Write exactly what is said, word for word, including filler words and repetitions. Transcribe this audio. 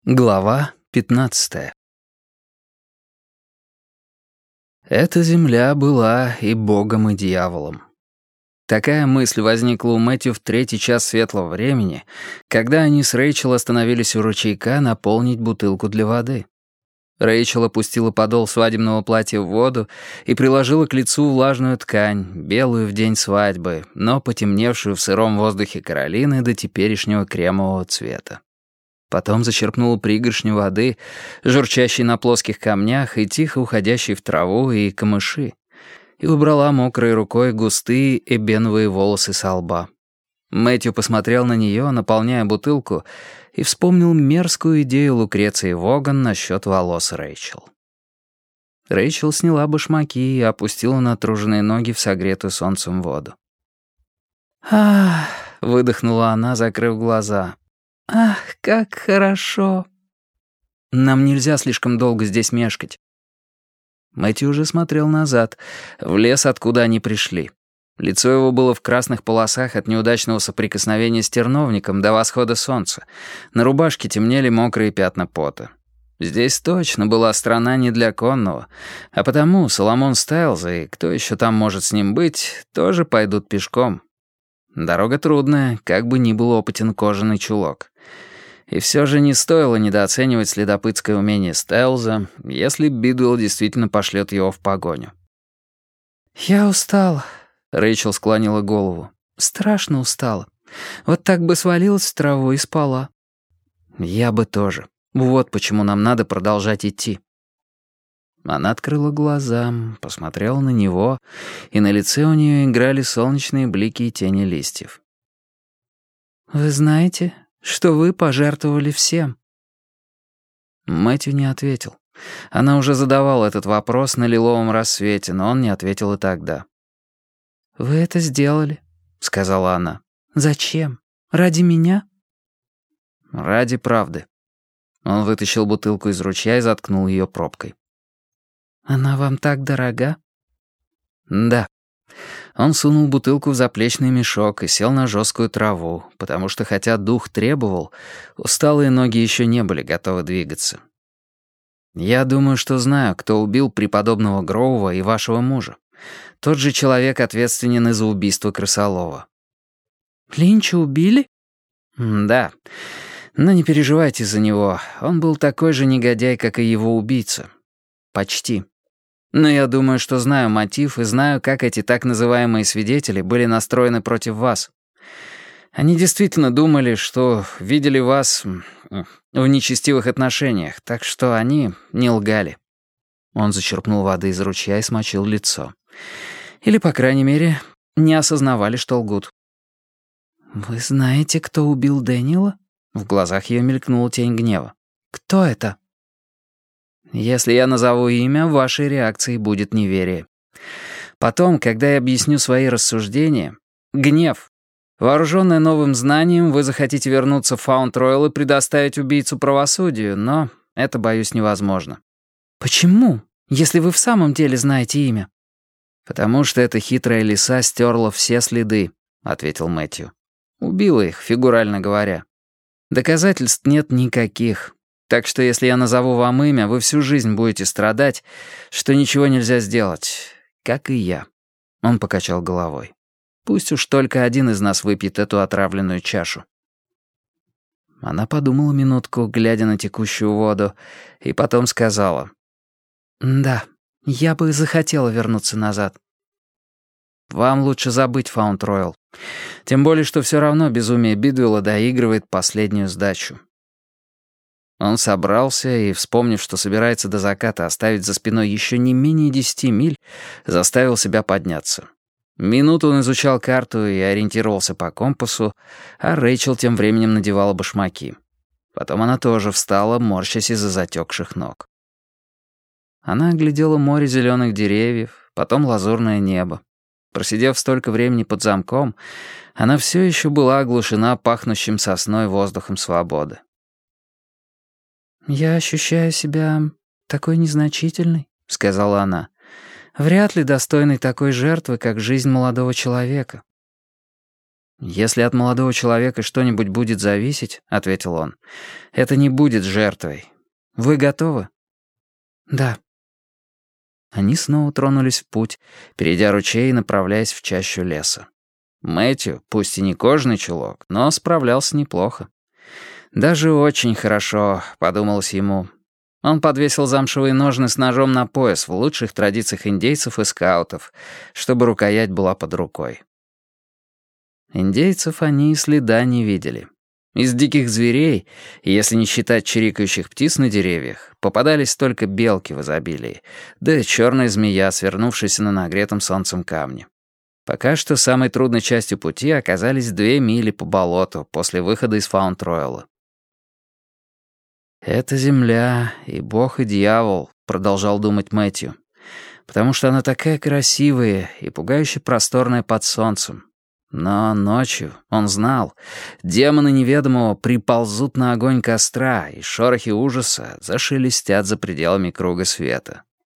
Глава пятнадцатая. Эта земля была и богом, и дьяволом. Такая мысль возникла у Мэтью в третий час светлого времени, когда они с Рэйчел остановились у ручейка наполнить бутылку для воды. Рэйчел опустила подол свадебного платья в воду и приложила к лицу влажную ткань, белую в день свадьбы, но потемневшую в сыром воздухе Каролины до теперешнего кремового цвета. Потом зачерпнула пригоршню воды, журчащей на плоских камнях и тихо уходящей в траву и камыши, и убрала мокрой рукой густые эбеновые волосы со лба. Мэтью посмотрел на нее, наполняя бутылку, и вспомнил мерзкую идею Лукреции Воган насчет волос Рэйчел. Рэйчел сняла башмаки и опустила натруженные ноги в согретую солнцем воду. «Ах!» — выдохнула она, закрыв глаза. «Ах, как хорошо!» «Нам нельзя слишком долго здесь мешкать». Мэтью уже смотрел назад, в лес, откуда они пришли. Лицо его было в красных полосах от неудачного соприкосновения с терновником до восхода солнца. На рубашке темнели мокрые пятна пота. Здесь точно была страна не для конного, а потому Соломон Стайлз и кто еще там может с ним быть, тоже пойдут пешком. Дорога трудная, как бы ни был опытен кожаный чулок. И все же не стоило недооценивать следопытское умение Стайлза, если Бидуэлл действительно пошлет его в погоню. «Я устала», — Рэйчел склонила голову. «Страшно устала. Вот так бы свалилась в траву и спала». «Я бы тоже. Вот почему нам надо продолжать идти». Она открыла глаза, посмотрела на него, и на лице у нее играли солнечные блики и тени листьев. «Вы знаете, что вы пожертвовали всем?» Мэтью не ответил. Она уже задавала этот вопрос на лиловом рассвете, но он не ответил и тогда. «Вы это сделали», — сказала она. «Зачем? Ради меня?» «Ради правды». Он вытащил бутылку из ручья и заткнул ее пробкой. «Она вам так дорога?» «Да». Он сунул бутылку в заплечный мешок и сел на жесткую траву, потому что, хотя дух требовал, усталые ноги еще не были готовы двигаться. «Я думаю, что знаю, кто убил преподобного Гроува и вашего мужа. Тот же человек ответственен и за убийство Крысолова». «Линча убили?» «Да. Но не переживайте за него. Он был такой же негодяй, как и его убийца. Почти. Но я думаю, что знаю мотив и знаю, как эти так называемые свидетели были настроены против вас. Они действительно думали, что видели вас в нечестивых отношениях, так что они не лгали». Он зачерпнул воды из ручья и смочил лицо. Или, по крайней мере, не осознавали, что лгут. «Вы знаете, кто убил Дэниела?» В глазах ее мелькнула тень гнева. «Кто это?» «Если я назову имя, вашей реакцией будет неверие. Потом, когда я объясню свои рассуждения... Гнев. Вооруженная новым знанием, вы захотите вернуться в Фаунд-Ройл и предоставить убийцу правосудию, но это, боюсь, невозможно». «Почему, если вы в самом деле знаете имя?» «Потому что эта хитрая лиса стерла все следы», — ответил Мэтью. «Убила их, фигурально говоря. Доказательств нет никаких. Так что если я назову вам имя, вы всю жизнь будете страдать, что ничего нельзя сделать, как и я». Он покачал головой. «Пусть уж только один из нас выпьет эту отравленную чашу». Она подумала минутку, глядя на текущую воду, и потом сказала: «Да, я бы захотела вернуться назад». «Вам лучше забыть Фаунд-Ройл. Тем более, что все равно безумие Бидуэлла доигрывает последнюю сдачу». Он собрался и, вспомнив, что собирается до заката оставить за спиной еще не менее десяти миль, заставил себя подняться. Минуту он изучал карту и ориентировался по компасу, а Рэйчел тем временем надевала башмаки. Потом она тоже встала, морщась из-за затекших ног. Она оглядела море зеленых деревьев, потом лазурное небо. Просидев столько времени под замком, она все еще была оглушена пахнущим сосной воздухом свободы. «Я ощущаю себя такой незначительной», — сказала она. «Вряд ли достойной такой жертвы, как жизнь молодого человека». «Если от молодого человека что-нибудь будет зависеть, — ответил он, — это не будет жертвой. Вы готовы?» «Да». Они снова тронулись в путь, перейдя ручей и направляясь в чащу леса. Мэтью, пусть и не кожаный чулок, но справлялся неплохо. «Даже очень хорошо», — подумалось ему. Он подвесил замшевые ножны с ножом на пояс в лучших традициях индейцев и скаутов, чтобы рукоять была под рукой. Индейцев они и следа не видели. Из диких зверей, если не считать чирикающих птиц на деревьях, попадались только белки в изобилии, да черная змея, свернувшаяся на нагретом солнцем камне. Пока что самой трудной частью пути оказались две мили по болоту после выхода из Фаунд-Ройла. «Это земля, и бог, и дьявол», — продолжал думать Мэтью, «потому что она такая красивая и пугающе просторная под солнцем. Но ночью, он знал, демоны неведомого приползут на огонь костра, и шорохи ужаса зашелестят за пределами круга света.